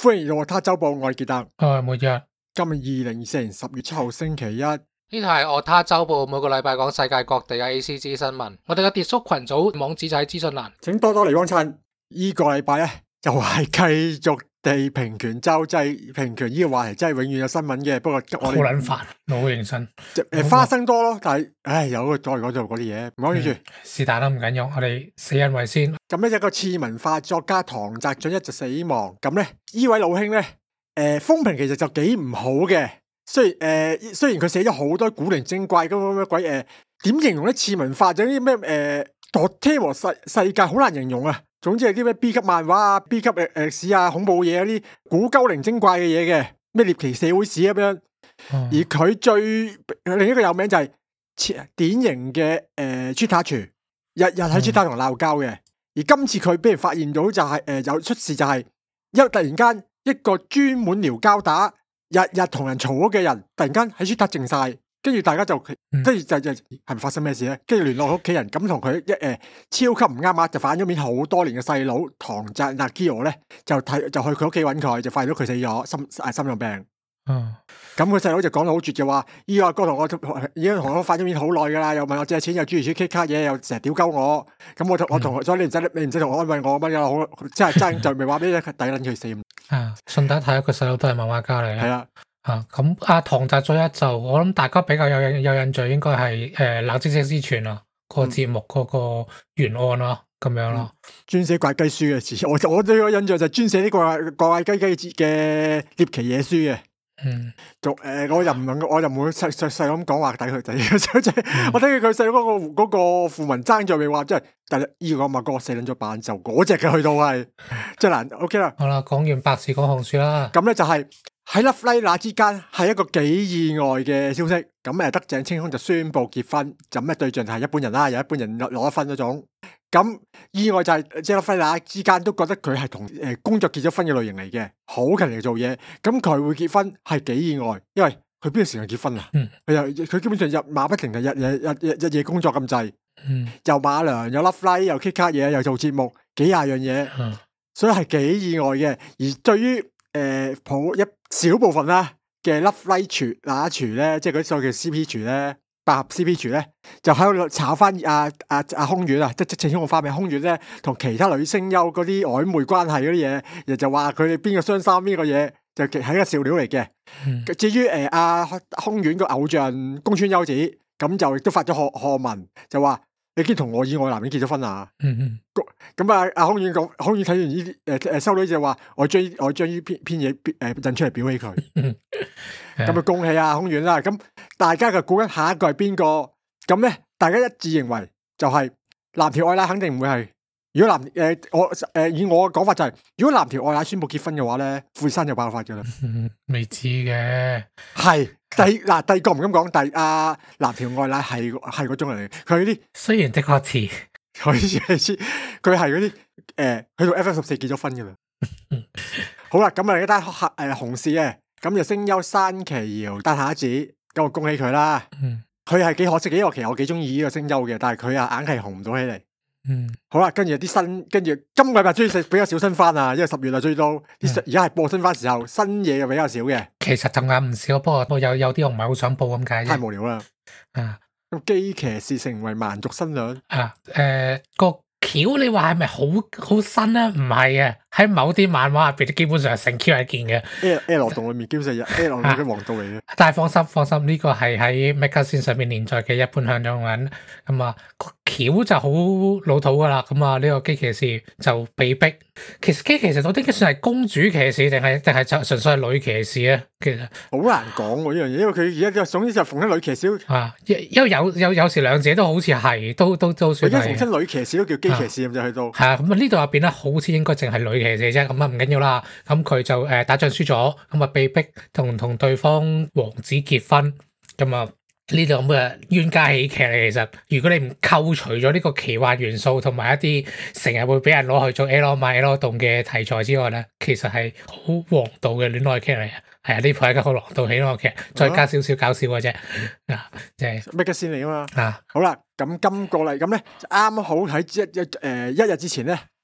歡迎嚟到我他周報，我係傑特。 每日今日2024年10月7號星期一。 呢度係我他周報，每個禮拜講世界各地嘅 ACG 新聞。我哋嘅跌叔群組網址就喺資訊欄， 請多多嚟幫襯。呢個禮拜咧就係繼續地平權周，即係平權呢個話題真係永遠有新聞嘅。不過我好撚煩，好認真。 花生多咯，但係有個再講就嗰啲嘢，唔講住。 是但啦，唔緊要，我哋死因為先。 咁咧一個次文化作家唐澤俊一就死亡。咁咧呢位老兄咧，風評其實就幾唔好嘅。雖然佢寫咗好多古靈精怪咁乜鬼點形容咧？次文化就啲咩Dotemu世界好難形容啊。總之係啲咩 B 級漫畫啊、B 級歷史啊、恐怖嘢嗰啲古鳩靈精怪嘅嘢嘅，咩獵奇社會史咁樣。而佢另一個有名就係典型嘅Twitter 廚，日日喺 Twitter 同鬧交嘅。而今次佢俾人發現到就係有出事，就係突然間一個專門撩交打、日日同人嘈咗嘅人，突然間喺 Twitter 靜晒。跟住大家就跟住就係咪發生咩事咧？跟住聯絡屋企人，咁同佢超級唔啱啊！就反咗面好多年嘅細佬唐澤納基羅咧，就去佢屋企揾佢，就發現到佢死咗，心臟病。咁佢細佬就講到好絕嘅話，依個阿哥同我已經同我反咗面好耐噶啦，又問我借錢，又諸如此類 K 卡嘢，又成日屌鳩我。咁我同所以你唔使同我安慰我乜嘢好，真係爭就未話俾你抵撚佢死。 順帶睇，佢細佬都係漫畫家嚟嘅。 係啊。 咁阿唐澤俊一就我諗大家比較有印象，應該係冷知識之泉啊，個節目嗰個原案啦，咁樣咯。專寫怪雞書嘅詞，我對個印象就係專寫呢個怪雞嘅獵奇野書嘅。我又唔會細咁講話抵佢仔，我睇佢細佬嗰個副文爭在未話，即係但係呢個阿哥死撚咗版就嗰隻嘅去到係真難。OK 啦， 好啦，講完白事講紅書啦。 咁咧就係喺粒拉那之間係一個幾意外嘅消息。咁德井清空就宣布結婚，就咩對象就係一般人啦，有一般人攞一分嗰種。咁意外就係即係粒拉那之間都覺得佢係同工作結咗婚嘅類型嚟嘅，好勤力做嘢。咁佢會結婚係幾意外，因為佢邊個時間結婚啊？佢基本上日馬不停，日夜工作咁滯。又馬良，又粒拉，又 K 卡嘢，又做節目，幾廿樣嘢。所以係幾意外嘅。而對於一小部分啦嘅粒拉廚那廚咧，即係嗰啲所謂叫 CP 廚咧，百合 CP 廚咧，就喺度炒翻阿空丸啊，即係正宗嘅花名空丸咧，同其他女聲優嗰啲曖昧關係嗰啲嘢，亦就話佢哋邊個雙三邊個嘢，就係一個笑料嚟嘅。至於空丸個偶像宮村優子，咁就亦都發咗賀文，就話你竟然同我以外男人結咗婚啊！咁阿空丸睇完呢啲收女就話我將呢篇嘢印出嚟表起佢，咁就恭喜阿空丸啦。咁大家就估緊下一個係邊個？咁咧大家一致認為就係藍條愛奶肯定唔會係。如果以我嘅講法就係，如果藍條愛奶宣布結婚嘅話咧，富士山就爆發噶啦。 未知嘅係第二個唔敢講，但係藍條愛奶係嗰種人嚟，佢啲雖然的確似。 佢係嗰啲去到 F14 結咗婚噶啦。好啦，咁一單紅事嘅，咁就聲優山崎遙誕下一子，咁我恭喜佢啦。佢係幾可惜嘅，因為其實我幾中意呢個聲優嘅，但係佢硬係紅唔到起嚟。好啦，跟住今個禮拜終於比較少新番啊，因為10月啦最多，而家係播新番時候，新嘢又比較少嘅。 其實就啱唔少，不過有啲我唔係好想報咁解。 太無聊啦。咁機騎士成為蠻族新娘。 個橋你話係咪好新咧？唔係嘅，喺某啲漫畫入邊，基本上係成 Q 一件嘅。L 洞裏面基本上L 洞嘅王道嚟嘅。 但係放心，呢個係喺 Magazine 上面連載嘅一般向中文。咁啊，個橋就好老土噶啦。咁啊，呢個機騎士就被逼。其實機騎士到底算係公主騎士定係就純粹係女騎士啊？其實好難講喎呢樣嘢，因為佢而家總之就逢親女騎士。 因為有時兩者都好似係都算係。 逢親女騎士都叫機騎士咁就去到。 係啊，咁啊呢度入邊咧，好似應該淨係女騎士啫。咁啊唔緊要啦。咁佢就打仗輸咗，咁啊被逼同對方王子結婚。咁啊呢度咁嘅冤家喜劇嚟。其實如果你唔扣除咗呢個奇幻元素同埋一啲成日會俾人攞去做 L 買 L 動嘅題材之外咧，其實係好王道嘅戀愛劇嚟嘅。係啊，呢部係一個好王道喜愛劇，再加少少搞笑嘅啫。即係咩嘅先嚟啊嘛。好啦，咁今個嚟咁咧，啱好喺一日之前咧，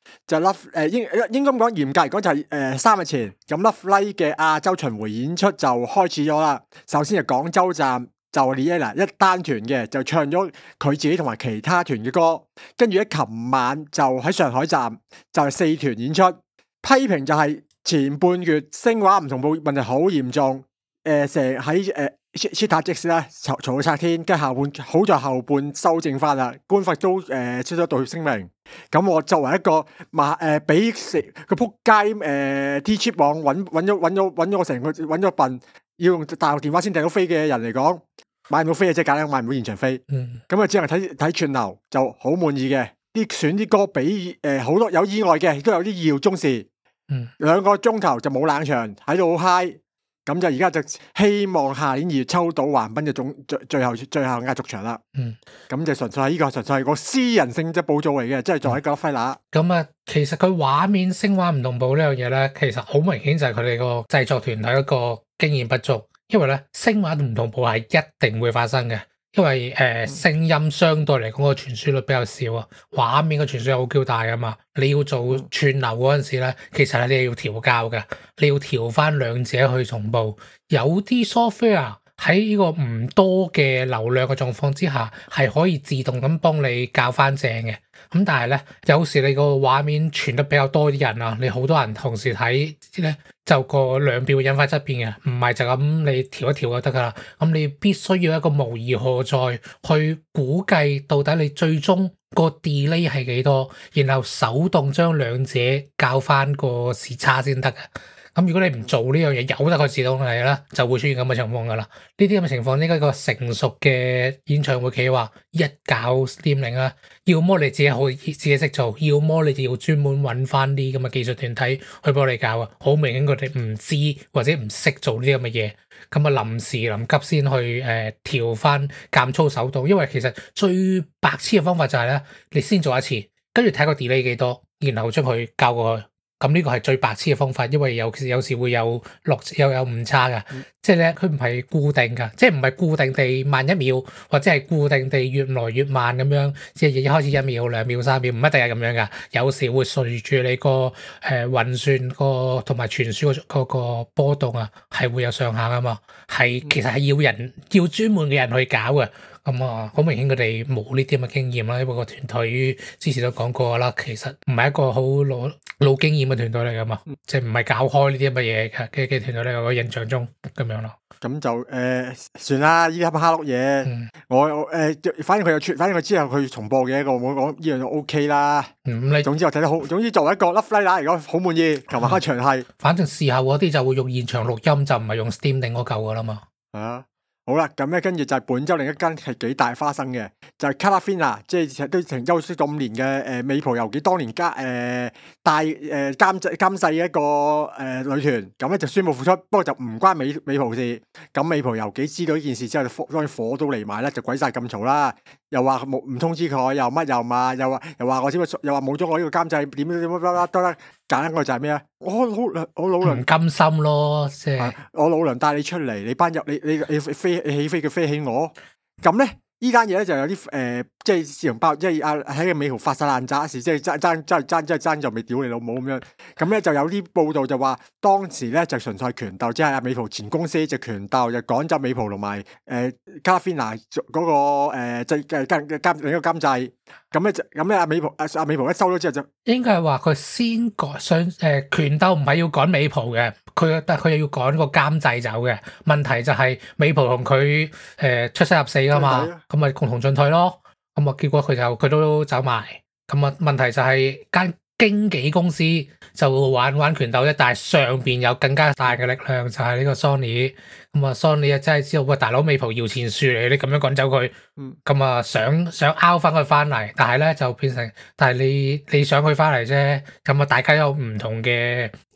就 Love 應該咁講，嚴格嚟講就係3日前，咁 Love Live 嘅亞洲巡迴演出就開始咗啦。首先係廣州站就 Liella 一單團嘅，就唱咗佢自己同埋其他團嘅歌，跟住咧琴晚就喺上海站就係4團演出，批評就係前半月聲畫唔同步問題好嚴重，成喺Cheetah 即時咧嘈到拆天，跟住好在後半修正翻啦，官方都出咗道歉聲明。咁我作為一個俾個撲街T-Chip 網揾咗我成個揾咗笨，要用大陸電話先訂到飛嘅人嚟講，買唔到飛啊！即係簡單買唔到現場飛。咁啊，只能睇串流就好滿意嘅。選啲歌比好多有意外嘅，亦都有啲意料中事。2個鐘頭就冇冷場，喺度好 high。咁就而家就希望下年2月抽到橫濱嘅最後壓軸場啦。咁就純粹係呢個純粹係個私人性質補做嚟嘅，即係作為一個揮乸。 咁啊，其實佢畫面聲畫唔同步呢樣嘢咧，其實好明顯就係佢哋個製作團體一個經驗不足，因為咧聲畫唔同步係一定會發生嘅。因為聲音相對嚟講個傳輸率比較少啊，畫面嘅傳輸係好巨大噶嘛，你要做串流嗰陣時咧，其實係你要調校嘅，你要調翻兩者去同步。有啲 software 喺呢個唔多嘅流量嘅狀況之下，係可以自動咁幫你校翻正嘅。咁但係咧，有時你個畫面傳得比較多啲人啊，你好多人同時睇咧，就個量表會引發質變嘅，唔係就咁你調一調就得噶啦。咁你必須要一個模擬荷載去估計到底你最終個 delay 係幾多，然後手動將兩者校翻個時差先得嘅。咁如果你唔做呢樣嘢，由得佢自動嚟啦，就會出現咁嘅情況噶啦。呢啲咁嘅情況，應該個成熟嘅演唱會企劃一搞 Streaming 啦，要麼你自己識做，要麼你就要專門揾翻啲咁嘅技術團體去幫你搞啊。好明顯佢哋唔知或者唔識做呢啲咁嘅嘢，咁啊臨急先去調翻減粗手動。因為其實最白痴嘅方法就係咧，你先做一次，跟住睇個 delay 幾多，然後將佢校過去。咁呢個係最白痴嘅方法，因為有時會有又有誤差㗎。即係咧佢唔係固定㗎，即係唔係固定地慢1秒，或者係固定地越來越慢咁樣，即係一開始1秒、2秒、3秒，唔一定係咁樣㗎。有時會隨住你個運算個同埋傳輸嗰個波動啊，係會有上下㗎嘛。其實係要專門嘅人去搞嘅。咁啊，好明顯佢哋冇呢啲咁嘅經驗啦，因為個團隊之前都講過啦，其實唔係一個好老經驗嘅團隊嚟噶嘛，即係唔係搞開呢啲咁嘅嘢嘅團隊咧，我印象中咁樣咯。 咁就算啦，呢啲蝦碌嘢，我反正佢之後佢重播嘅一個，我講呢樣就 OK 啦。總之我睇得好，總之作為一個 Love Live 嚟講好滿意，琴日開場係。 反正事後嗰啲就會用現場錄音，就唔係用 Steam 定嗰嚿噶啦嘛。 係啊。好啦，咁咧跟住就係本週另一間係幾大花生嘅，就係 Colorfina，即係都停休息咗5年嘅美蒲遊記當年監製一個女團，咁咧就宣布復出，不過就唔關美蒲事。咁美蒲遊記知道呢件事之後，當然火都嚟埋啦，就鬼晒咁嘈啦，又話唔通知佢，又乜又嘛，又話我又話冇咗我呢個監製，點得啦。簡單個就係咩啊？我老娘唔甘心咯，即係我老娘帶你出嚟，你班入你起飛佢飛起我，咁咧呢單嘢咧就有啲即係市容包，即係喺個美蒲發晒爛渣時，即係爭就未屌你老母咁樣。咁咧就有啲報道就話當時咧就純粹係權鬥，即係阿美蒲前公司就權鬥，就趕走美蒲同埋Colorfina嗰個另一個監製。咁咧阿美蒲一收咗之後就應該係話佢先想權鬥唔係要趕美蒲嘅，但佢又要趕個監製走嘅。問題就係美蒲同佢出生入死噶嘛，咁咪共同進退咯。咁啊結果佢都走埋。咁啊問題就係間經紀公司就玩權鬥啫，但係上邊有更加大嘅力量，就係呢個 Sony。咁啊 Sony 啊真係知道，喂大佬美蒲搖錢樹嚟，你咁樣趕走佢，咁啊想拗翻佢翻嚟，但係咧就變成，但係你想佢翻嚟啫，咁啊大家有唔同嘅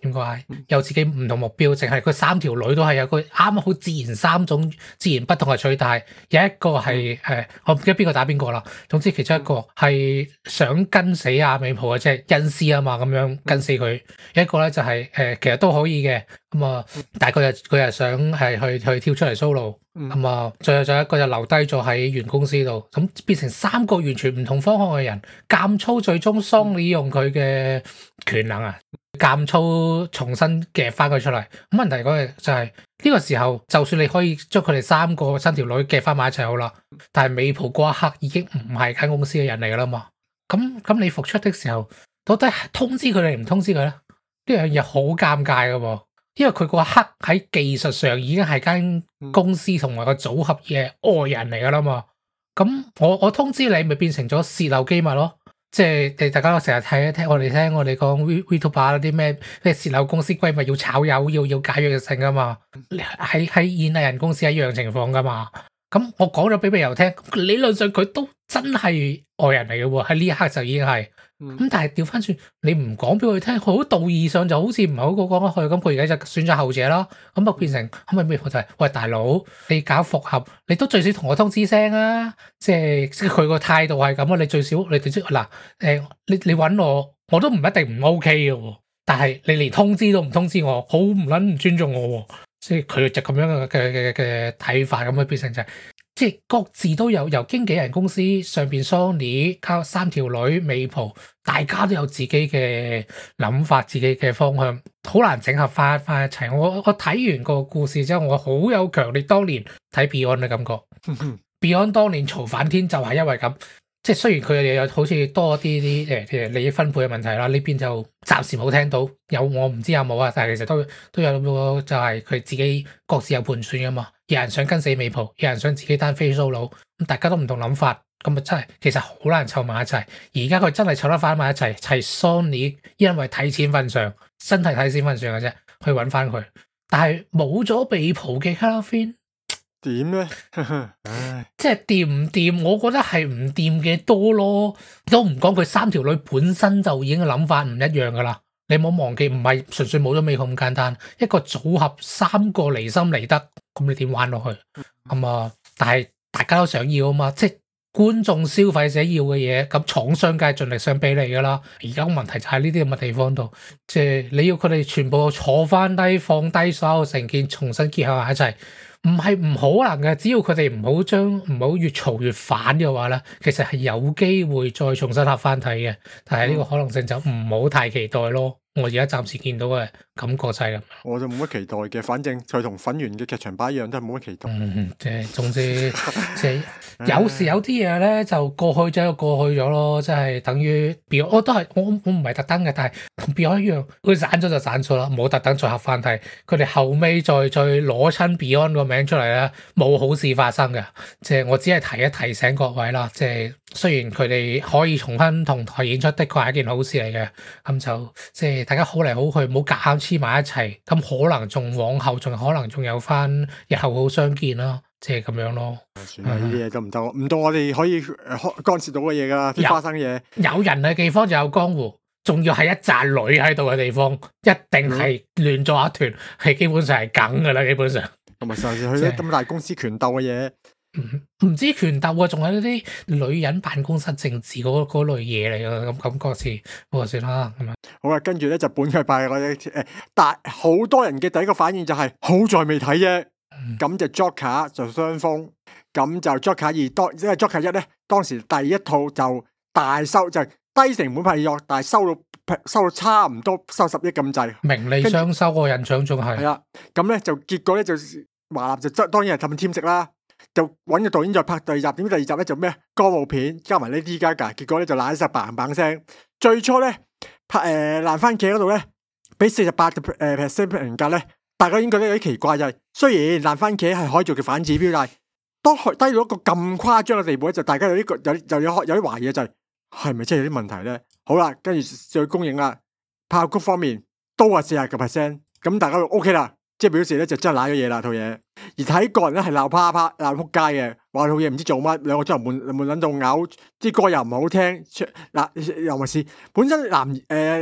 應該係有自己唔同目標，淨係佢三條女都係有個啱好自然三種自然不同嘅取態，有一個係我唔記得邊個打邊個啦。總之其中一個係想跟死阿美蒲嘅，即係恩師啊嘛，咁樣跟死佢。有一個咧就係其實都可以嘅，咁啊，但係佢又想係去跳出嚟 solo。咁啊，最後仲有一個就留低咗喺原公司度，咁變成三個完全唔同方向嘅人，監操最終桑尼用佢嘅權能啊，監操重新夾翻佢出嚟。咁問題嗰個就係呢個時候，就算你可以將佢哋三條女夾翻埋一齊好啦，但係美蒲嗰一刻已經唔係間公司嘅人嚟噶啦嘛。咁你復出的時候，到底通知佢哋唔通知佢咧？呢樣嘢好尷尬噶喎。因為佢嗰刻喺技術上已經係間公司同埋個組合嘅外人嚟噶啦嘛，咁我通知你咪變成咗泄漏機密咯，即係大家成日聽我哋講 VTuber 嗰啲咩泄漏公司閨蜜要炒魷要解約性噶嘛，喺演藝人公司一樣情況噶嘛，咁我講咗俾美由聽，理論上佢都真係外人嚟嘅喎，喺呢一刻就已經係。咁但係調翻轉，你唔講俾佢聽，佢好道義上就好似唔係好過講得去，咁佢而家就選擇後者啦。咁啊變成咁咪咩就係，喂大佬，你搞復合，你都最少同我通知聲啊！即係佢個態度係咁啊，你最少你嗱你揾我都唔一定唔 OK 嘅喎。但係你連通知都唔通知我，好唔撚唔尊重我喎。即係佢就咁樣嘅睇法，咁啊變成就係。即係各自都有由經紀人公司上邊 Sony 靠三條女美蒲，大家都有自己嘅諗法，自己嘅方向，好難整合翻一齊。我睇完個故事之後，我好有強烈當年睇 Beyond 嘅感覺。Beyond 當年嘈反天就係因為咁，即係雖然佢哋有好似多啲利益分配嘅問題啦，呢邊就暫時冇聽到，我唔知有冇啊，但係其實都有個就係佢自己各自有盤算噶嘛。有人想跟死美蒲，有人想自己單飛 solo，咁大家都唔同諗法，咁啊真係其實好難湊埋一齊。而家佢真係湊得翻埋一齊，係 Sony 因為睇錢份上，真係睇錢份上嘅啫，去揾翻佢。但係冇咗美蒲嘅 Halloween 點咧？ 即係掂唔掂？我覺得係唔掂嘅多咯。都唔講佢三條女本身就已經諗法唔一樣噶啦。你冇忘記，唔係純粹冇咗美蒲咁簡單，一個組合三個離心離德。咁你點玩落去？但係大家都想要啊嘛，即係觀眾消費者要嘅嘢，咁廠商梗係盡力想俾你噶啦。而家個問題就喺呢啲咁嘅地方度，即係你要佢哋全部坐翻低，放低所有成件，重新結合埋一齊，唔係唔可能嘅。只要佢哋唔好越嘈越反嘅話咧，其實係有機會再重新合翻睇嘅。但係呢個可能性就唔好太期待咯。我而家暫時見到嘅感覺就係咁， 我就冇乜期待嘅。反正佢同粉圓嘅劇場版一樣，都係冇乜期待。 即係總之，即係有時有啲嘢咧就過去咗就過去咗咯，即係等於 Beyond，我都係我唔係特登嘅，但係同 Beyond 一樣，佢散咗就散咗啦，冇特登再合翻睇。佢哋後尾再攞親 Beyond 個名出嚟咧，冇好事發生嘅。即係我只係提醒各位啦，即係雖然佢哋可以重新同台演出，的確係一件好事嚟嘅。咁就即係大家好嚟好去，唔好夾硬黐埋一齊。咁可能仲往後仲可能仲有翻日後好相見啦，即係咁樣咯。 算啦，呢啲嘢都唔得，唔到我哋可以干涉到嘅嘢噶啦，啲花生嘢。有人嘅地方就有江湖，仲要係一紮女喺度嘅地方，一定係亂作一團，係基本上係梗噶啦，基本上。同埋上次去啲咁大公司權鬥嘅嘢。唔知權鬥啊，仲係啲女人辦公室政治嗰類嘢嚟噶，咁嗰次我算啦咁樣。好啦，跟住咧就本劇拜我哋但好多人嘅第一個反應就係好在未睇啫。咁就 Joker 就雙峰，咁就 Joker 2當即係 Joker 1咧，當時第一套就大收就低成本拍但係收到差唔多收10億咁滯，名利雙收個印象仲係。係啦，咁咧就結果咧就華納就當然係氹添食啦。就揾個導演再拍第二集，點知第二集咧就咩歌舞片加埋呢啲加價，結果咧就爛晒嘭嘭聲。最初咧拍爛番茄嗰度咧俾48%評價咧，大家已經覺得有啲奇怪，就係雖然爛番茄係可以做嘅反指標，但係當低到一個咁誇張嘅地步咧，就大家有啲懷疑，就係咪真係有啲問題咧？好啦，跟住再公映啦，拍曲方面都話40%，咁大家就 OK 啦。即係表示咧就真係瀨咗嘢啦套嘢，而睇個人咧係鬧啪啪鬧仆街嘅，話套嘢唔知做乜，兩個鐘頭悶撚到嘔，啲歌又唔好聽，嗱又咪是本身男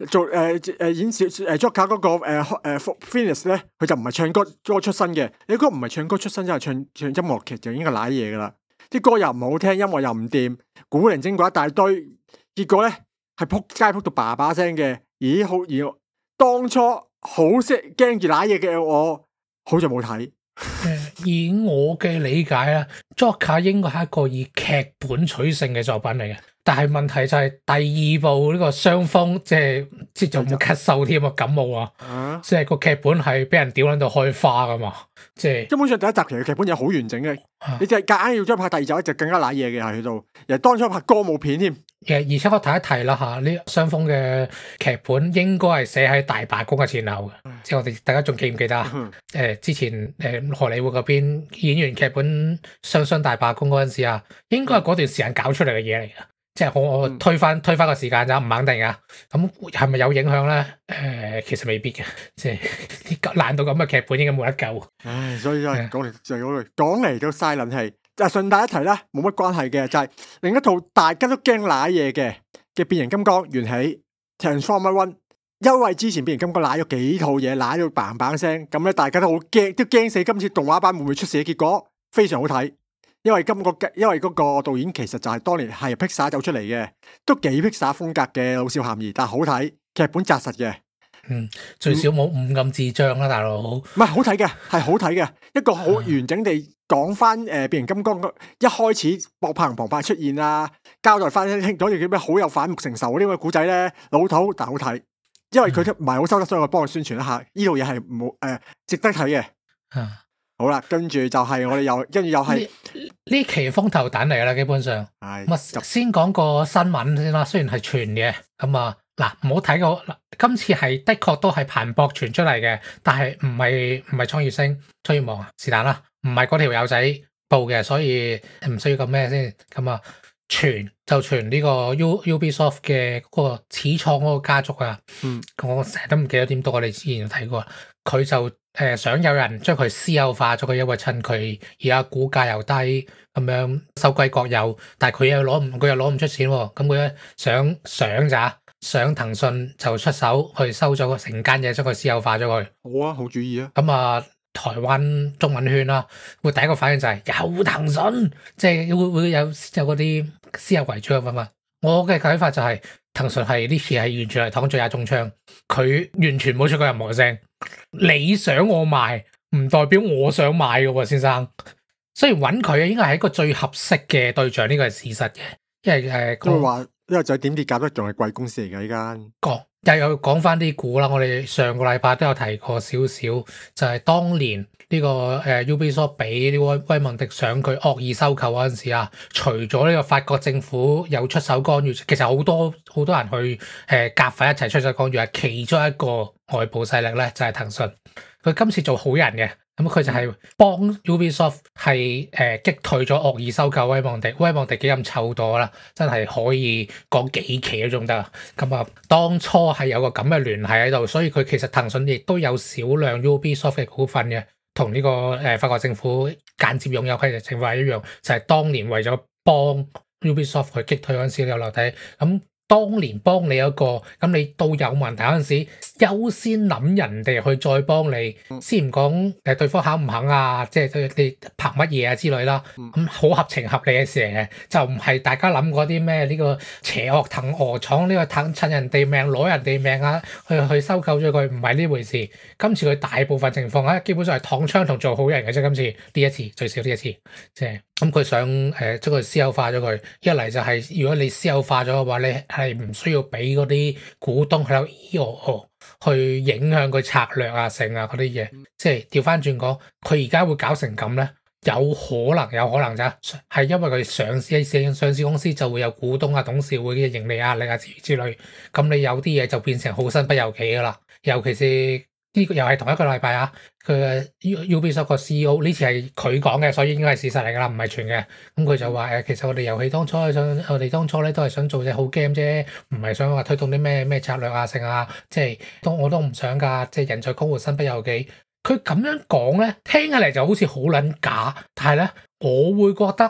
做演小Joker 嗰個Phoenix 咧，佢就唔係唱歌出身嘅。你如果唔係唱歌出身，就係唱音樂劇就應該瀨嘢噶啦。啲歌又唔好聽，音樂又唔掂，古靈精怪一大堆，結果咧係撲街撲到爸爸聲嘅。咦好而當初好識驚住瀨嘢嘅我，好似冇睇。 以我嘅理解咧 Joker 應該係一個以劇本取勝嘅作品嚟嘅，但係問題就係第二部呢個雙峰即係仲冇咳嗽添啊，感冒啊，即係個劇本係俾人屌撚到開花噶嘛，即係根本上第一集其實劇本又好完整嘅，你就係夾硬要將拍第二集就更加瀨嘢嘅係喺度，又當初拍歌舞片添。 而且我提一提啦嚇，呢雙峰嘅劇本應該係寫喺大罷工嘅前後嘅，即係我哋大家仲記唔記得啊？之前荷里活嗰邊演員劇本雙大罷工嗰陣時啊，應該係嗰段時間搞出嚟嘅嘢嚟嘅，即係我推翻個時間就唔肯定㗎。咁係咪有影響咧？其實未必嘅，即係爛到咁嘅劇本應該冇得救。 唉，所以講嚟就講嚟都嘥撚氣。就順帶一提啦，冇乜關係嘅，就係另一套大家都驚瀨嘢嘅變形金剛緣起 Transformer One， 因為之前變形金剛瀨咗幾套嘢，瀨到嘭嘭聲，咁咧大家都好驚，都驚死今次動畫版會唔會出事嘅結果，非常好睇。因為嗰個導演其實就係當年係 Pixar 走出嚟嘅，都幾 Pixar 風格嘅老少咸宜，但係好睇，劇本紮實嘅。 最少冇誤咁智障啦，大佬。唔係好睇嘅，係好睇嘅，一個好完整地講翻變形金剛一開始博鵬澎出現啊，交代翻嗰條叫咩好有反目成仇呢個古仔咧，老土但好睇，因為佢唔係好收得，所以我幫佢宣傳一下，呢套嘢係冇值得睇嘅。好啦，跟住就係我哋又係呢期風頭躉嚟啦，基本上。係。先講個新聞先啦，雖然係傳嘅，咁啊。嗱，唔好睇過嗱，今次係的確都係彭博傳出嚟嘅，但係唔係創業星、創業網啊，是但啦，唔係嗰條友仔報嘅，所以唔需要咁咩先。咁啊，傳呢個 Ubisoft 嘅嗰個始創嗰個家族啊，我成日都唔記得點讀，我哋之前睇過，佢就想有人將佢私有化咗佢，因為趁佢而家股價又低，咁樣收歸國有，但係佢又攞唔出錢喎，咁佢咧想騰訊就出手去收咗成間嘢，將佢私有化咗佢。 好啊，好主意啊！ 咁啊，台灣中文圈啦，會第一個反應就係有騰訊，即係會有嗰啲私有為主嘅嘛。我嘅睇法就係騰訊係呢次係完全係躺最下中槍，佢完全冇出過任何聲。你想我賣，唔代表我想買嘅喎，先生。雖然揾佢應該係一個最合適嘅對象，呢個係事實嘅，因為佢話。因為就點跌價都仲係貴公司嚟㗎，依家又有講翻啲股啦。我哋上個禮拜都有提過少少，就係當年呢個Ubisoft 俾呢個威蒙迪上佢惡意收購嗰陣時啊，除咗呢個法國政府有出手干預，其實好多人去夾份一齊出手干預，係其中一個外部勢力咧就係騰訊。佢今次做好人嘅。咁佢就係幫 Ubisoft 係擊退咗惡意收購威望迪幾咁臭墮啦，真係可以講幾期都仲得啊！咁啊，當初係有個咁嘅聯繫喺度，所以佢其實騰訊亦都有少量 Ubisoft 嘅股份嘅，同呢個法國政府間接擁有嘅情況係一樣，就係當年為咗幫 Ubisoft 去擊退嗰陣時有留底咁。當年幫你一個，咁你到有問題嗰陣時，優先諗人哋去再幫你，先唔講對方肯唔肯啊，即係你憑乜嘢啊之類啦，咁好合情合理嘅事嚟嘅，就唔係大家諗嗰啲咩呢個邪惡騰鵝廠呢個趁人哋命攞人哋命啊，去收購咗佢，唔係呢回事。今次佢大部分情況咧，基本上係躺槍同做好人嘅啫。今次呢一次最少呢一次，即係咁佢想將佢私有化咗佢，一嚟就係如果你私有化咗嘅話，你係唔需要俾嗰啲股東去影響佢策略啊、成啊嗰啲嘢，即係調翻轉講，佢而家會搞成咁咧，有可能咋，係因為佢上市公司就會有股東啊、董事會嘅盈利壓力啊之類，咁你有啲嘢就變成好身不由己噶啦，尤其是。呢個又係同一個禮拜啊！佢嘅 Ubisoft 個 CEO 呢次係佢講嘅，所以應該係事實嚟㗎啦，唔係傳嘅。咁佢就話其實我哋遊戲當初咧都係想做隻好 game 啫，唔係想話推動啲咩策略啊、成啊，即係我都唔想㗎，即係人在江湖身不由己。佢咁樣講咧，聽起嚟就好似好撚假，但係咧，我會覺得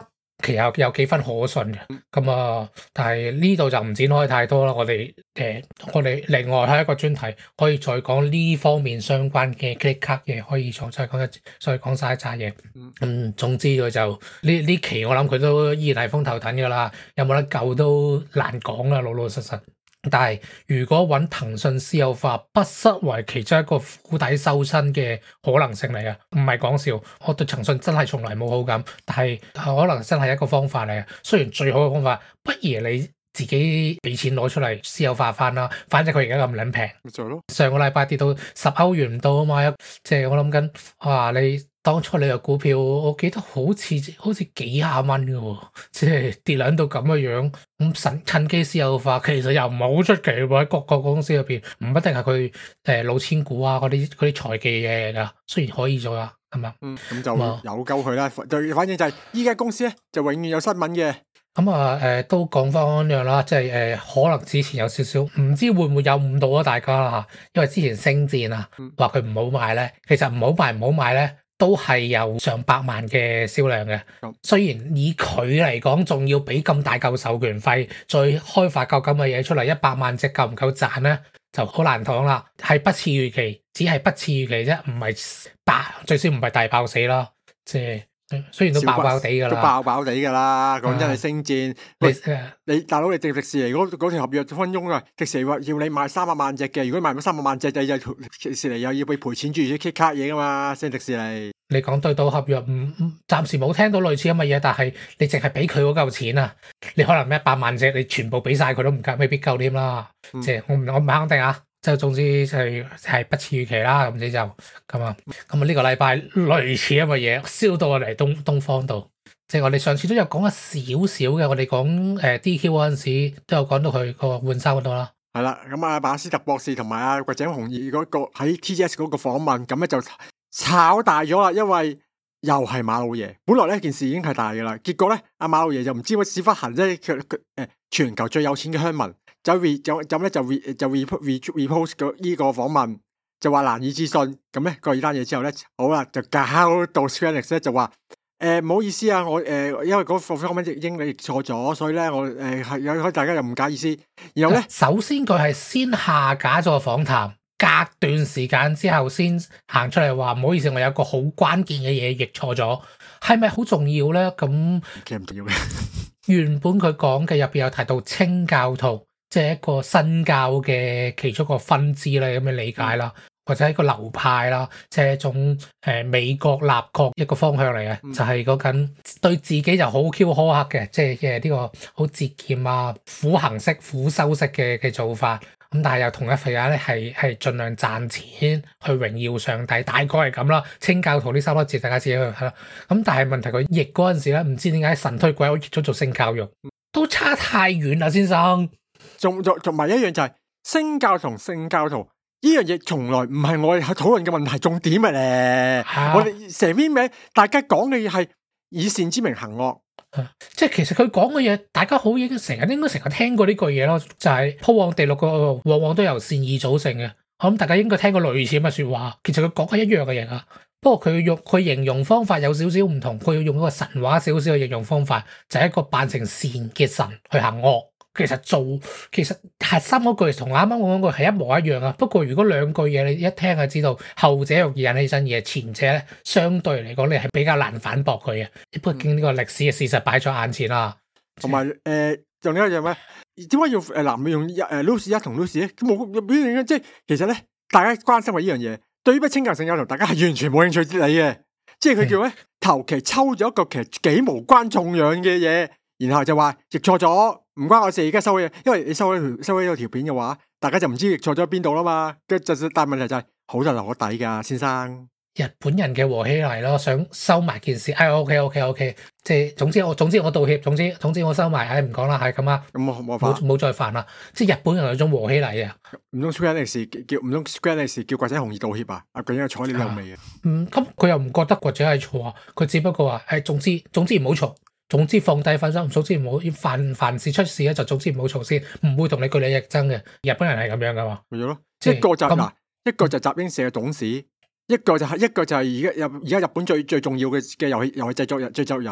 其實有幾分可信嘅。咁啊，但係呢度就唔展開太多啦。我哋另外係一個專題，可以再講呢方面相關嘅 click cut 嘢，可以再講晒一紮嘢。總之佢就呢期我諗佢都依然係風頭躉㗎啦，有冇得救都難講啦，老老實實。但係如果揾騰訊私有化，不失為其中一個釜底抽薪嘅可能性嚟嘅，唔係講笑。我對騰訊真係從來冇好感，但係可能真係一個方法嚟嘅。雖然最好嘅方法，不如你自己俾錢攞出嚟私有化翻啦，反正佢而家咁撚平， 咪就係咯。 上個禮拜跌到$10唔到啊嘛，即係我諗緊，你當初你個股票，我記得好似幾廿蚊嘅喎，即係跌兩到咁嘅樣，咁趁機私有化，其實又唔係好出奇喎。喺各個公司入邊，唔一定係佢老千股啊嗰啲財技嘢㗎，雖然可以做啊，係嘛？ 咁就有鳩佢啦。反正就係依家公司咧，就永遠有新聞嘅。 都講翻一樣啦，即係可能之前有少少唔知會唔會有誤導咗大家啦嚇，因為之前星戰啊話佢唔好賣咧，其實唔好賣咧。都係有上百萬嘅銷量嘅，雖然以佢嚟講，仲要俾咁大嚿授權費，再開發嚿咁嘅嘢出嚟，100萬隻夠唔夠賺咧，就好難講啦。係不似預期，只係不似預期啫，唔係最少唔係大爆死啦。即係雖然都爆爆地㗎啦， 都爆爆地㗎啦。講真係星戰，你大佬你迪士尼嗰條合約分鐘啊，迪士尼話要你賣300萬隻嘅，如果賣唔到300萬隻，就迪士尼又要被賠錢住啲 kick 卡嘢㗎嘛，先迪士尼。你講對到合約，暫時冇聽到類似咁嘅嘢，但係你淨係俾佢嗰嚿錢啊，你可能100萬隻，你全部俾晒佢都唔夠，未必夠添啦。即係我唔肯定啊。就總之係不似預期啦，咁就咁啊。呢個禮拜類似咁嘅嘢燒到我嚟東方度，即係我哋上次都有講咗少少嘅，我哋講DQ 嗰陣時都有講到佢個換衫嗰度啦。 係啦，咁馬斯特博士同埋掘井雄二嗰個喺 TGS 嗰個訪問，咁咧就炒大咗啦，因為又係馬老爺。本來呢件事已經係大嘅啦，結果咧阿馬老爺就唔知乜屎忽痕啫，佢全球最有錢嘅鄉民。就 repost 呢個訪問，就話難以置信。咁咧過呢單嘢之後咧，好啦，就搞到 Square Enix 咧就話唔好意思啊，我因為嗰個訪問譯英你譯錯咗，所以咧我係有大家又唔介意思。然後咧， 首先佢係先下架咗訪談，隔段時間之後先行出嚟話唔好意思，我有一個好關鍵嘅嘢譯錯咗，係咪好重要咧？咁其實唔重要嘅。 原本佢講嘅入邊有提到清教徒。即係一個新教嘅其中一個分支咧，咁嘅理解啦，或者一個流派啦，即係一種美國立國一個方向嚟嘅，就係嗰緊對自己就好 Q 苛刻嘅，即係呢個好節儉啊、苦行式、苦修式嘅做法。咁但係又同一時間咧係盡量賺錢去榮耀上帝，大概係咁啦。清教徒呢3個字大家自己去係啦。咁但係問題佢譯嗰陣時咧，唔知點解神推鬼我譯咗做性教育，都差太遠啦，先生。 仲埋一樣就係星教同性教徒呢樣嘢，從來唔係我哋去討論嘅問題重點嘅咧。我哋成篇名大家講嘅嘢係以善之名行惡， 即係其實佢講嘅嘢，大家好應該成日聽過呢句嘢咯，就係鋪往地獄個往往都由善意組成嘅。我諗大家應該聽過類似咁嘅說話。其實佢講係一樣嘅嘢啊，不過佢形容方法有少少唔同，佢要用一個神話少少嘅形容方法，就係一個扮成善嘅神去行惡。其實核心嗰句同啱啱我講嗰句係一模一樣啊。不過如果兩句嘢你一聽就知道，後者容易引起爭議，前者咧相對嚟講你係比較難反駁佢嘅。畢竟呢個歷史嘅事實擺咗眼前啦。 同埋仲有一樣咩？點解要男用Lucy 1同 Lucy 咧？冇表現嘅，即係其實咧，大家關心嘅呢樣嘢，對於咩清教性教徒，大家係完全冇興趣理嘅。即係佢叫咧求其抽咗一個其實幾無關重樣嘅嘢，然後就話譯錯咗。唔關我事，而家收嘅，因為你收咗條片嘅話，大家就唔知譯錯咗邊度啦嘛。但問題就係好就留個底噶，先生。 日本人嘅和稀泥咯，想收埋件事。OK，即係總之我道歉，總之我收埋，唔講啦，係咁啊。咁冇再煩啦。即係日本人有種和稀泥啊。唔通 Square Enix 叫掘井雄二道歉啊？阿掘井坐你有味啊？ 咁佢又唔覺得掘井係錯啊？佢只不過話總之唔好嘈。總之放低分心，總之唔好凡事出事咧，就總之唔好嘈先，唔會同你據理力爭嘅。日本人係咁樣噶嘛？ 咪咗咯，一個就集英社嘅董事，一個就係而家日本最重要嘅遊戲製作人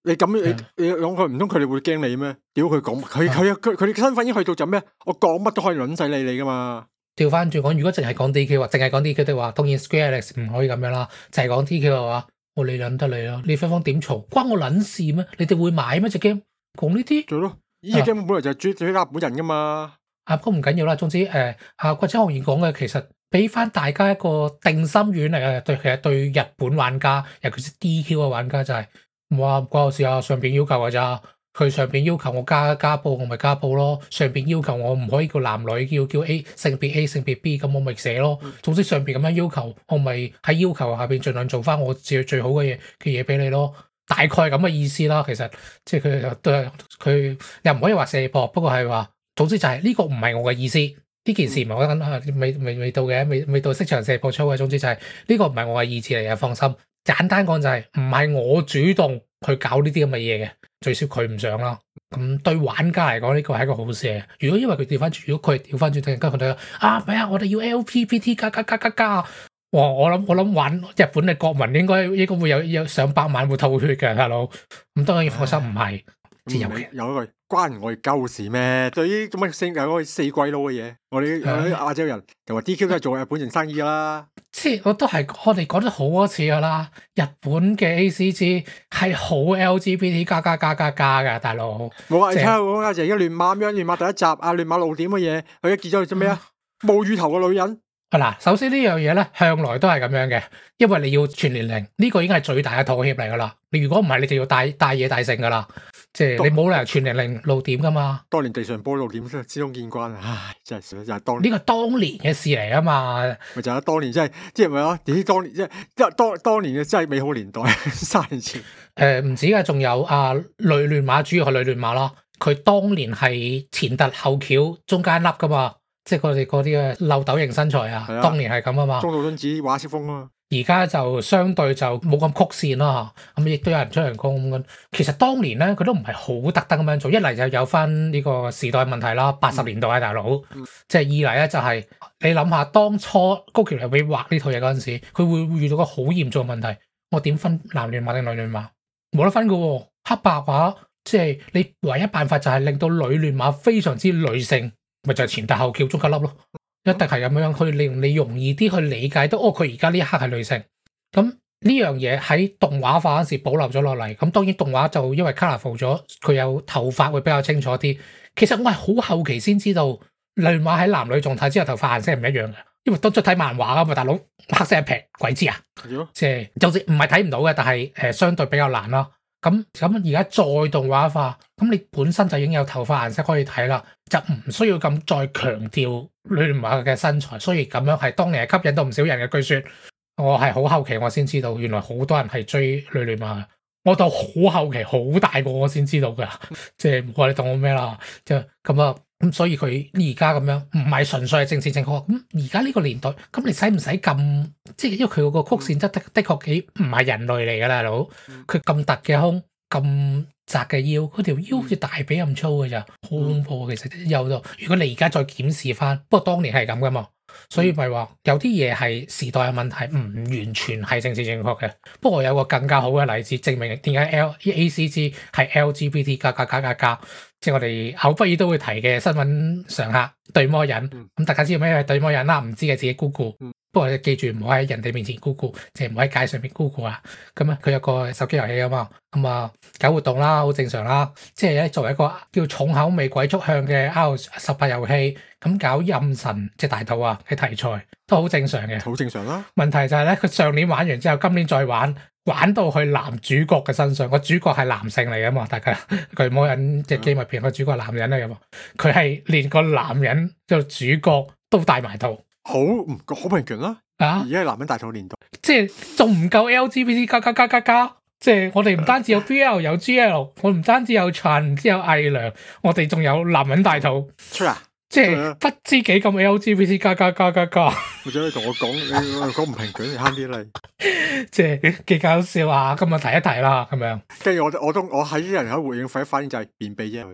你咁你講佢唔通佢哋會驚你咩？屌佢講佢哋身份已經去到就咩？我講乜都可以撚死你噶嘛。 調翻轉講，如果淨係講 DQ 或淨係講 DQ 的話，當然 Square Enix 唔可以咁樣啦。就係講 DQ 嘅話，我理撚得你啦。你雙方點嘈，關我撚事咩？你哋會買咩隻 game？講呢啲， 做咯。呢隻 game 本來就係最日本人噶嘛。 不過唔緊要啦。總之郭真學員講嘅其實俾翻大家一個定心丸嚟嘅。其實對日本玩家，尤其是 DQ 嘅玩家就係哇唔關我事啊，上邊要求㗎咋。佢上邊要求我家報，我咪家報咯。上邊要求我唔可以叫男女，叫 A 性別 A 性別 B， 咁我咪寫咯。總之上邊咁樣要求，我咪喺要求下邊盡量做翻我最好嘅嘢俾你咯。大概咁嘅意思啦。其實即係佢又唔可以話射博，不過係話總之就係呢個唔係我嘅意思。呢件事唔係我緊未到嘅，未到適場射博出嘅。總之就係呢個唔係我嘅意思嚟嘅，放心。簡單講就係唔係我主動去搞呢啲咁嘅嘢嘅。最少佢唔想啦，咁對玩家嚟講呢個係一個好事嚟。如果因為佢調翻轉，如果佢調翻轉，突然間佢哋唔係啊，我哋要 LGBT 加，我諗玩日本嘅國民應該會有上百萬會吐血嘅，大佬。咁當然放心唔係， 有一句關我哋鳩事咩？對於咁乜有嗰四鬼佬嘅嘢，我哋亞洲人就話 DQ 都係做日本人生意啦。 即係我哋講咗好多次噶啦，日本嘅 ACG 係好 LGBT 加噶，大佬。冇話你睇下講啊，就而家亂馬咁樣，亂馬第一集亂馬露點嘅嘢，佢一見咗做咩啊？冇乳頭嘅女人。嗱， 首先呢樣嘢咧，向來都係咁樣嘅，因為你要全年齡，呢個已經係最大嘅妥協嚟噶啦。你如果唔係，你就要帶嘢帶成噶啦。即係你冇理由全年齡露點噶嘛。 當年地上波露點之中見慣啊！唉，真係就係當呢個當年嘅事嚟啊嘛。 咪就係當年真係，即係咪啊？咦，當年即係當年嘅真係美好年代，3年前。 唔止噶，仲有女亂馬，主要係女亂馬啦。佢當年係前凸後翹，中間凹噶嘛。即係佢哋嗰啲嘅漏斗型身材啊，當年係咁啊嘛。 中島敦子畫色風啊， 而家就相對就冇咁曲線啦，咁亦都有人出嚟講咁。其實當年咧，佢都唔係好特登咁樣做。一嚟就有翻呢個時代問題啦，80年代啊大佬。即係二嚟咧就係你諗下，當初高橋留美畫呢套嘢嗰陣時，佢會遇到個好嚴重嘅問題。我點分男亂馬定女亂馬？冇得分噶喎，黑白畫。即係你唯一辦法就係令到女亂馬非常之女性。咪就係前凸後翹中間粒咯，一定係咁樣去令你容易啲去理解到，佢而家呢一刻係女性。咁呢樣嘢喺動畫化嗰時保留咗落嚟。咁當然動畫就因為 colourful 咗，佢有頭髮會比較清楚啲。其實我係好後期先知道女馬喺男女狀態之後頭髮顏色係唔一樣嘅，因為都睇漫畫啊嘛，大佬黑色一撇，鬼知啊！即係就算唔係睇唔到嘅，但係相對比較難啦。咁而家再動畫化，咁你本身就已經有頭髮顏色可以睇啦，就唔需要咁再強調女亂馬嘅身材，所以咁樣係當年係吸引到唔少人嘅。據說我係好後期我先知道，原來好多人係追女亂馬，我到好後期好大個我先知道噶，即係唔怪你當我咩啦，即係咁啊。咁所以佢而家咁樣唔係純粹係政治正確。咁而家呢個年代，咁你使唔使咁？即係因為佢嗰個曲線的確幾唔係人類嚟㗎啦，大佬。佢咁凸嘅胸，咁窄嘅腰，佢條腰好似大髀咁粗㗎咋，好恐怖。其實有到，如果你而家再檢視翻，不過當年係咁㗎嘛。所以咪話有啲嘢係時代嘅問題，唔完全係政治正確嘅。不過有個更加好嘅例子，證明點解 ACG 係 LGBT 加，即係我哋口不語都會提嘅新聞常客對魔人。咁大家知道咩係對魔人啦？唔知嘅自己 Google。不過記住唔好喺人哋面前 Google，即係唔好喺街上面 Google 啊。咁啊，佢有個手機遊戲啊嘛，咁啊搞活動啦，好正常啦。即係咧作為一個叫重口味鬼畜向嘅 R18 遊戲，咁搞陰神即係大肚啊嘅題材都好正常嘅， 好正常啦。 問題就係咧，佢上年玩完之後，今年再玩到去男主角嘅身上，個主角係男性嚟噶嘛？大家佢魔人隻 game 入邊個主角係男人嚟噶嘛？佢係連個男人個主角都戴埋套。好平權啦，而家係男人大肚年代， 即係仲唔夠 LGBT 加，即係我哋唔單止有 BL 有 GL， 我唔單止有殘，唔知有偽娘，我哋仲有男人大肚，即係不知幾咁 LGBT 加。 或者你同我講，你講唔平權，你慳啲嚟， 即係幾搞笑啊！今日提一提啦，咁樣。 跟住我喺啲人喺回應反應就係便秘啫。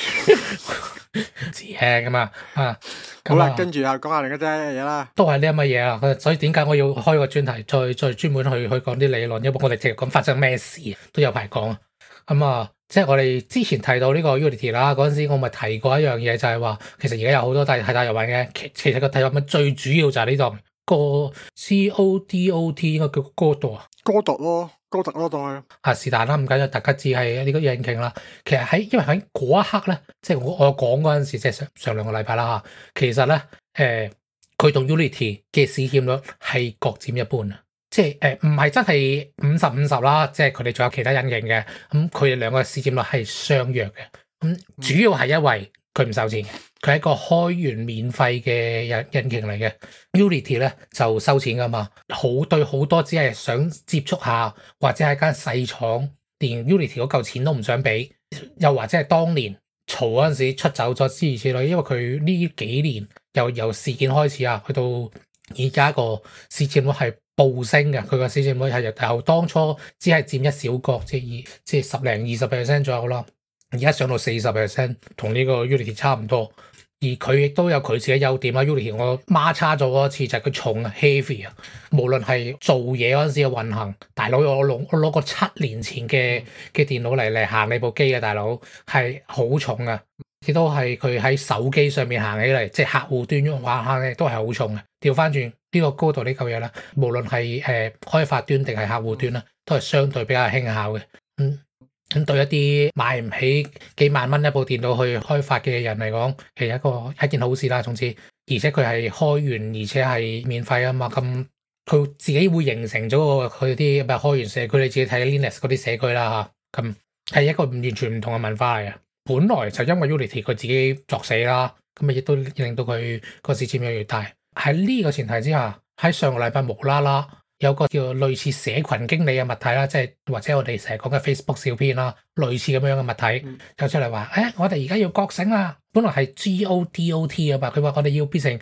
自輕啊嘛， 好啦，跟住講下另一啲嘢啦， 都係呢咁嘅嘢啊。所以點解我要開個專題，再專門去講啲理論，因為我哋直接講發生咩事都有排講啊。 咁啊，即係我哋之前提到呢個 Unity 啦，嗰陣時我咪提過一樣嘢，就係話其實而家有好多替代日文嘅，其實個替代日文最主要就係呢度個 CODOT 應該叫 Godot 啊。 哥特咯，哥特咯，當係啊，是但啦，唔緊要，大家知係呢個引擎啦。其實因為喺嗰一刻咧，即係我講嗰陣時，即係上兩個禮拜啦嚇。其實咧，佢同 Unity 嘅市佔率係各佔一半啊。即係唔係真係50-50啦，即係佢哋仲有其他引擎嘅。咁佢哋兩個市佔率係相若嘅。咁主要係因為佢唔收錢嘅，佢係一個開源免費嘅引擎嚟嘅。Unity 咧就收錢噶嘛，對好多只係想接觸下或者係間細廠，連 Unity 嗰嚿錢都唔想俾，又或者係當年嘈嗰陣時出走咗諸如此類，因為佢呢幾年由事件開始啊，去到而家個市佔率係暴升嘅，佢個市佔率係由當初只係佔一小角，即係10-20% 左右啦。而家上到40%，同呢個 Unity 差唔多。而佢亦都有佢自己優點啦。Unity 我孖叉咗嗰次就係佢重 heavy 啊，無論係做嘢嗰陣時嘅運行，大佬我攞個7年前嘅電腦嚟行你部機嘅大佬係好重啊，亦都係佢喺手機上面行起嚟，即係客戶端玩咧都係好重嘅。調翻轉呢個高度呢嚿嘢啦，無論係開發端定係客戶端啦，都係相對比較輕巧嘅。咁對一啲買唔起幾萬蚊一部電腦去開發嘅人嚟講，其實一件好事啦。總之，而且佢係開源，而且係免費啊嘛。咁佢自己會形成咗佢啲開源社區，你自己睇 Linux 嗰啲社區啦嚇。咁係一個完全唔同嘅文化嚟嘅。本來就因為 Unity 佢自己作死啦，咁亦都令到佢個市佔越嚟越大。喺呢個前提之下，喺上個禮拜無啦啦，有個叫類似社群經理嘅物體啦，即係或者我哋成日講嘅 Facebook 小編啦，類似咁樣嘅物體，就出嚟話，我哋而家要覺醒啦！本來係 GODOT 啊嘛，佢話我哋要變成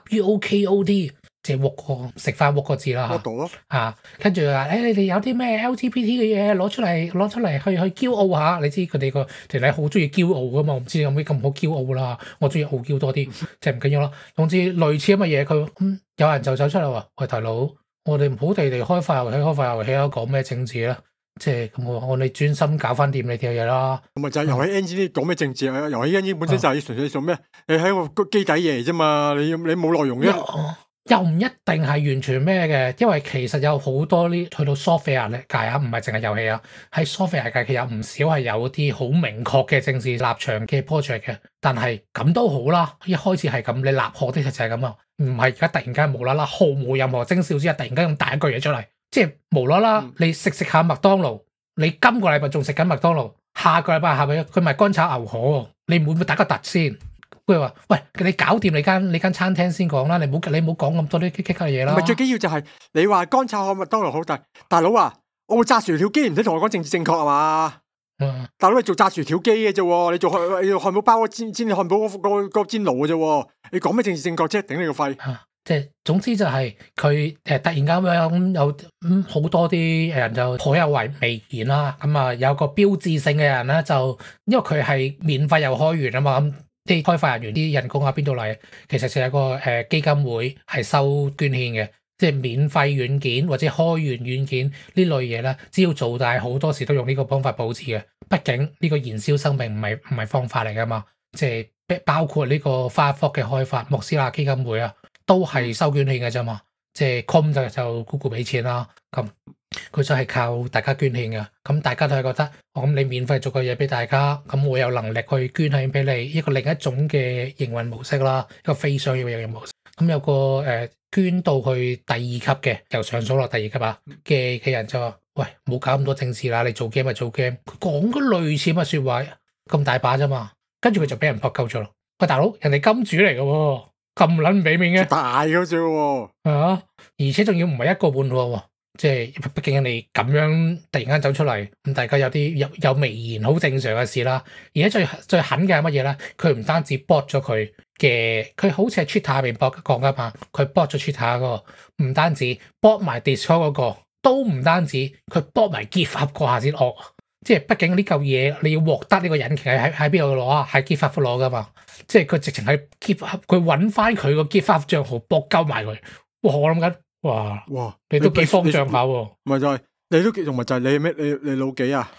WOKOD，即係食翻個字啦嚇。跟住話，你哋有啲咩 LGBT 嘅嘢攞出嚟去驕傲下，你知佢哋個團體好中意驕傲噶嘛？我唔知有咩咁好驕傲啦，我中意傲嬌多啲，即係唔緊要啦。總之類似咁嘅嘢，佢有人就走出嚟話，喂大佬。我哋唔好地開發遊戲啊，講咩政治啦？即係咁我哋專心搞翻掂你啲嘢啦。 咁咪就係遊戲 engine 講咩政治啊？遊戲 engine 本身就係純粹做咩？你喺個基底嘢啫嘛，你冇內容啫。 又唔一定係完全咩嘅，因為其實有好多呢去到 software 界啊，唔係淨係遊戲啊，喺 software 界其實有唔少係有啲好明確嘅政治立場嘅 project 嘅。但係咁都好啦，一開始係咁，你立學的就係咁啊，唔係而家突然間無啦啦毫無任何徵兆之下，突然間咁大一句嘢出嚟，即係無啦啦你食下麥當勞，你今個禮拜仲食緊麥當勞，下個禮拜佢咪乾炒牛河，你會唔會打個突先？佢話：喂，你搞掂你間餐廳先講啦，你唔好講咁多啲棘棘嘅嘢啦。 唔係最緊要就係你話乾炒河麥當勞好大佬啊！我會炸薯條機，唔使同我講政治正確係嘛？大佬你做炸薯條機嘅啫，你做漢堡包煎漢堡個煎爐嘅啫，你講咩政治正確啫？頂你個肺！ 即係總之就係佢突然間咁有好多啲人就頗有微言啦。咁啊有個標誌性嘅人咧，就因為佢係免費又開源啊嘛，咁啲開發人員啲人工喺邊度嚟？其實就係個基金會係收捐獻嘅，即係免費軟件或者開源軟件呢類嘢咧，只要做大好多時都用呢個方法保持嘅。畢竟呢個燃燒生命唔係方法嚟噶嘛，即係包括呢個 Firefox 嘅開發，莫斯拉基金會啊，都係收捐獻嘅啫嘛。即係 Chrome 就 Google 俾錢啦，咁佢就係靠大家捐獻嘅。咁大家都係覺得，咁你免費做個嘢俾大家，咁我有能力去捐獻俾你，一個另一種嘅營運模式啦，一個非商業嘅營運模式。咁有個捐到去第2級嘅，由上數落第2級啊嘅人就話：喂，冇搞咁多政治啦，你做 game 咪做 game。佢講個類似嘅説話，咁大把啫嘛。跟住佢就俾人撲鳩咗咯。喂，大佬，人哋金主嚟嘅喎，咁撚唔俾面嘅， 大嗰隻喎， 而且仲要唔係一個半喎，即係畢竟你咁樣突然間走出嚟，咁大家有啲有微言，好正常嘅事啦。而且最狠嘅係乜嘢咧？佢唔單止 block 咗佢嘅，佢好似係 Twitter 入邊講噶嘛，佢 block 咗 Twitter 嗰個，唔單止 block 埋 Discord 嗰個，都唔單止佢 block 埋 GitHub 嗰下先惡。即係畢竟呢嚿嘢你要獲得呢個引擎喺邊度攞啊？喺 GitHub 攞噶嘛？即係佢直情喺 GitHub，佢揾翻佢個 GitHub 賬號搏鳩埋佢。哇！我諗緊，哇！你都幾方丈下喎。 唔係就係你都同埋就係你咩？你老幾啊？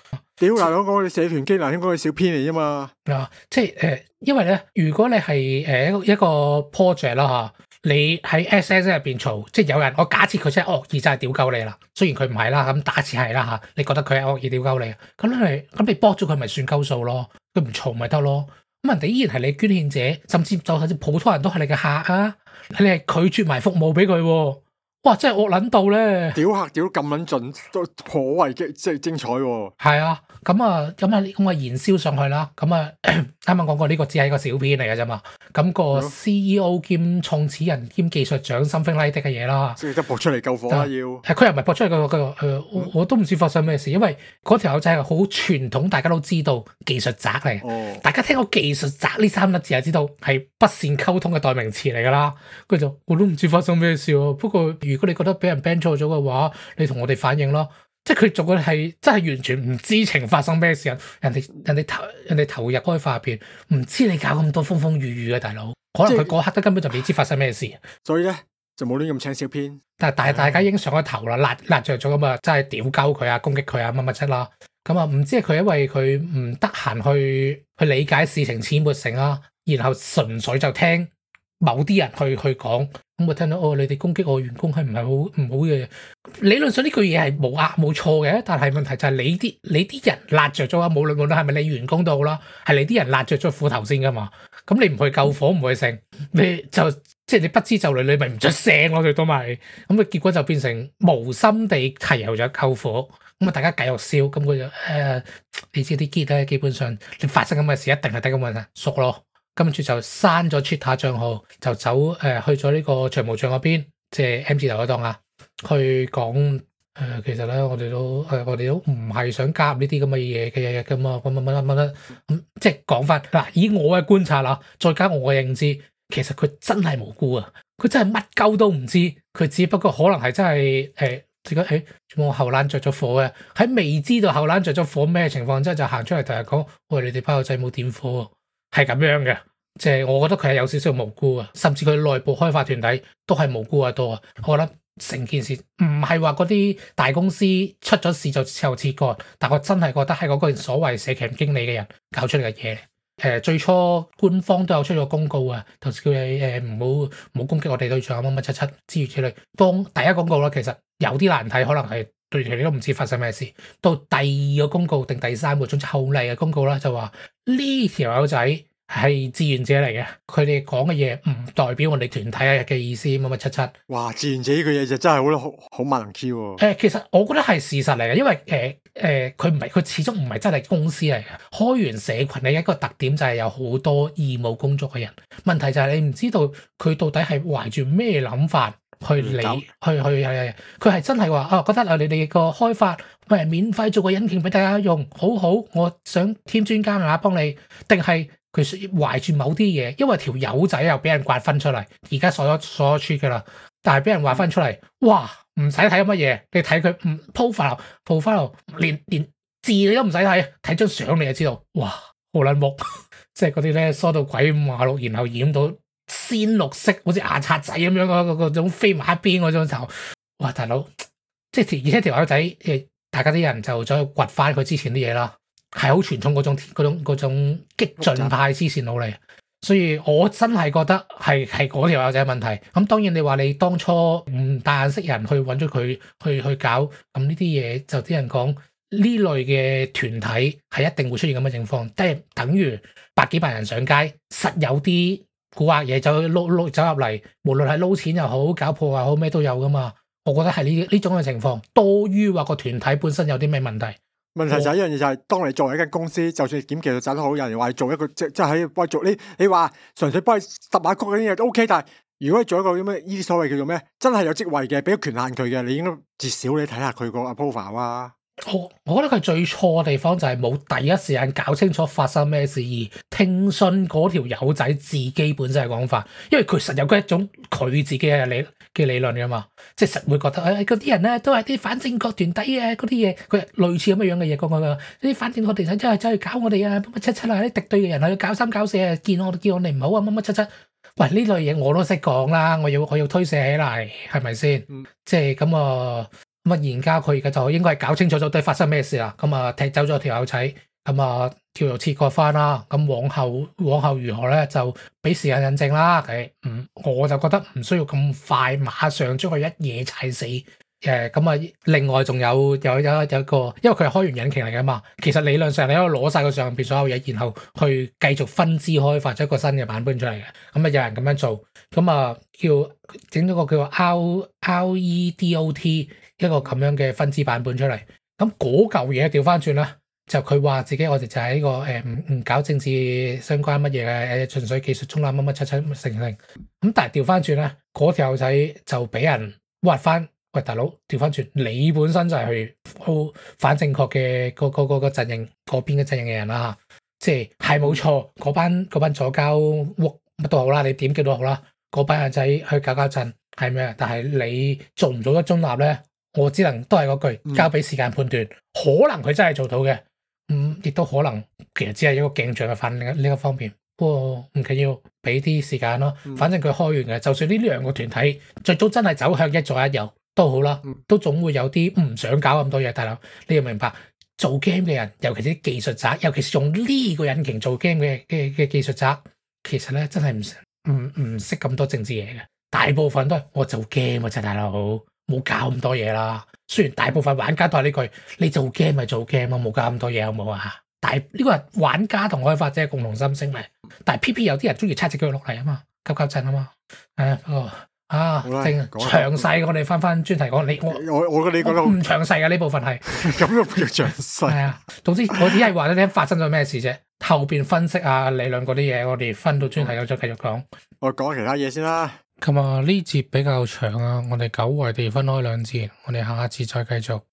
屌大佬講你社團機能應該係小編嚟啫嘛。 即係因為咧，如果你係一個 project 啦嚇，你喺 SS 入邊嘈，即係有人，我假設佢真係惡意真係屌鳩你啦，雖然佢唔係啦，咁假設係啦嚇，你覺得佢係惡意屌鳩你，咁你幫咗佢咪算鳩數咯，佢唔嘈咪得咯。咁人哋依然係你捐獻者，甚至就係普通人都係你嘅客啊，你係拒絕埋服務俾佢喎。哇！真係惡撚到咧， 屌客屌咁撚盡，都頗為即係精彩喎。 係啊，咁啊燃燒上去啦。咁啊，啱啱講過呢個只係一個小編嚟嘅啫嘛。咁個 CEO 兼創始人兼技術長 something like 嘅嘢啦， 即係得撲出嚟救火啦要。 佢又唔係撲出嚟我都唔知發生咩事，因為嗰條友仔係好傳統，大家都知道技術宅嚟嘅。大家聽過技術宅呢3粒字就知道係不善溝通嘅代名詞嚟㗎啦。佢就我都唔知發生咩事喎。不過如果你覺得俾人 ban 錯咗嘅話，你同我哋反映咯。即係佢做嘅係真係完全唔知情發生咩事啊！人哋投入開發入邊，唔知你搞咁多風風雨雨嘅大佬，可能佢嗰刻都根本就未知發生咩事。 所以咧就冇亂咁請小編。 但係大家已經上咗頭啦，辣着咗咁啊，真係屌鳩佢啊，攻擊佢啊，乜乜柒啦。咁啊，唔知係佢因為佢唔得閒去理解事情始末成啊，然後純粹就聽某啲人去講。咁我聽到你哋攻擊我員工係唔係好唔好嘅？理論上呢句嘢係冇啱冇錯嘅，但係問題就係你啲人辣着咗啊！無論係咪你員工都好啦，係你啲人辣着咗斧頭先噶嘛。咁你唔去救火唔去成，你就即係你不知就裏，你咪唔出聲咯，最多咪咁啊！結果就變成無心地提油咗救火，咁啊大家繼續燒，咁佢就你知啲 git 咧，基本上你發生咁嘅事一定係得咁嘅熟咯。跟住就刪咗 Twitter 帳號，就走去咗呢個長毛象嗰邊，即係 M 字頭嗰檔啊，去講其實咧我哋都唔係想加入呢啲咁嘅嘢嘅咁啊，咁即係講翻嗱，以我嘅觀察啦，再加我嘅認知，其實佢真係無辜啊，佢真係乜鳩都唔知，佢只不過可能係真係自己我後欄着咗火嘅，喺未知道後欄着咗火咩情況之下就行出嚟同人講，喂，你哋班友仔冇點火。係咁樣嘅，即係我覺得佢係有少少無辜啊，甚至佢內部開發團體都係無辜得多啊。我覺得成件事唔係話嗰啲大公司出咗事就切割，但我真係覺得係嗰個所謂社群經理嘅人搞出嚟嘅嘢。最初官方都有出咗公告啊，就叫你唔好攻擊我哋對象乜乜七七之類之類。當第一公告啦，其實有啲難睇，可能係對你都唔知發生咩事。到第二個公告定第3個，總之後嚟嘅公告啦，就話呢條友仔係志願者嚟嘅，佢哋講嘅嘢唔代表我哋團體嘅意思乜乜七七。哇！ 志願者呢句嘢就真係好萬能 Q 喎。 其實我覺得係事實嚟嘅，因為佢始終唔係真係公司嚟嘅。開源社群嘅一個特點就係有好多義務工作嘅人，問題就係你唔知道佢到底係懷住咩諗法。去佢係真係話覺得你哋個開發免費做個引擎俾大家用，好，我想添專家啊幫你，定係佢懷住某啲嘢，因為條友仔又俾人刮分出嚟，而家所有出㗎啦，但係俾人挖分出嚟，哇！唔使睇乜嘢，你睇佢profile 連字你都唔使睇，睇張相你就知道，哇！好撚木，即係嗰啲咧梳到鬼五馬六，然後染到鮮綠色，好似牙刷仔咁樣嗰種飛埋一邊嗰種頭，哇！大佬，即係而且條友仔大家啲人就走去掘翻佢之前啲嘢啦，係好傳統嗰種激進派黐線佬嚟，所以我真係覺得係嗰條友仔問題。咁當然你話你當初唔帶眼識人去揾咗佢去搞，咁呢啲嘢就啲人講呢類嘅團體係一定會出現咁嘅情況，即係等於百幾萬人上街，實有啲古惑嘢走入嚟，無論係撈錢又好，搞破又好，咩都有噶嘛。我覺得係呢種嘅情況多於話個團體本身有啲咩問題。 問題就係一樣嘢，就係當你作為一間公司，就算檢技術走得好，有人話你做一個即係幫做你話純粹幫你揼下谷嗰啲嘢都 OK，但係如果你做一個咁咩呢啲所謂叫做咩，真係有職位嘅，俾咗權限佢嘅，你應該至少你睇下佢個 approval 啊。 我覺得佢最錯嘅地方就係冇第一時間搞清楚發生咩事，而聽信嗰條友仔自己本身嘅講法，因為佢實有一種佢自己嘅理論噶嘛，即係實會覺得嗰啲人咧都係啲反政國團體啊，嗰啲嘢佢類似咁樣嘅嘢講呢啲反政國團體真係走去搞我哋啊，乜乜七七啊，啲敵對嘅人去搞三搞四啊，見我哋唔好啊，乜乜七七，喂呢類嘢我都識講啦，我要推卸起嚟，係咪先？即係咁啊。 咁啊現交佢而家就應該係搞清楚咗都係發生咩事啦。咁啊踢走咗條友仔，咁啊叫做切割翻啦。咁往後如何咧，就俾時間印證啦。我就覺得唔需要咁快，馬上將佢一嘢踩死。咁啊，另外仲有一個，因為佢係開源引擎嚟噶嘛，其實理論上你可以攞晒佢上邊所有嘢，然後去繼續分支開發出一個新嘅版本出嚟嘅。咁啊，有人咁樣做，咁啊叫整咗個叫做 REDOT 一個咁樣嘅分支版本出嚟。咁嗰嚿嘢調翻轉啦，就佢話自己我哋就係呢個唔搞政治相關乜嘢嘅，純粹技術中立乜乜七成。咁但係調翻轉咧，嗰條仔就俾人挖翻。喂，大佬，調翻轉，你本身就係去反正確嘅嗰個陣營嗰邊嘅陣營嘅人啦，即係冇錯，嗰班左膠屋乜都好啦，你點叫都好啦，嗰班人仔去搞震係咩？但係你做唔做得中立咧？我只能都係嗰句，交俾時間判斷，可能佢真係做到嘅，亦都可能其實只係一個鏡像嘅反應呢個方面。不過唔緊要，俾啲時間咯，反正佢開完嘅，就算呢兩個團體最早真係走向一左一右。都好啦，都總會有啲唔想搞咁多嘢，大佬你要明白做 game 嘅人，尤其是技術宅，尤其是用呢個引擎做 game 嘅技術宅，其實咧真係唔識咁多政治嘢嘅，大部分都係我做 game 啊，真係大佬冇搞咁多嘢啦。雖然大部分玩家都係呢句，你做 game 咪做 game 咯，冇搞咁多嘢好冇啊？但係呢個係玩家同開發者共同心聲嚟，但係偏偏有啲人中意叉隻腳落嚟啊嘛，搞震啊嘛，詳細我哋翻專題講， 我覺得你講得唔詳細嘅呢部分係咁都叫詳細。 係啊，總之我只係話咧發生咗咩事啫，後邊分析啊理論嗰啲嘢，我哋分到專題又再繼續講。 我講其他嘢先啦。 咁啊呢節比較長啊，我哋久違地分開兩節，我哋下一節再繼續。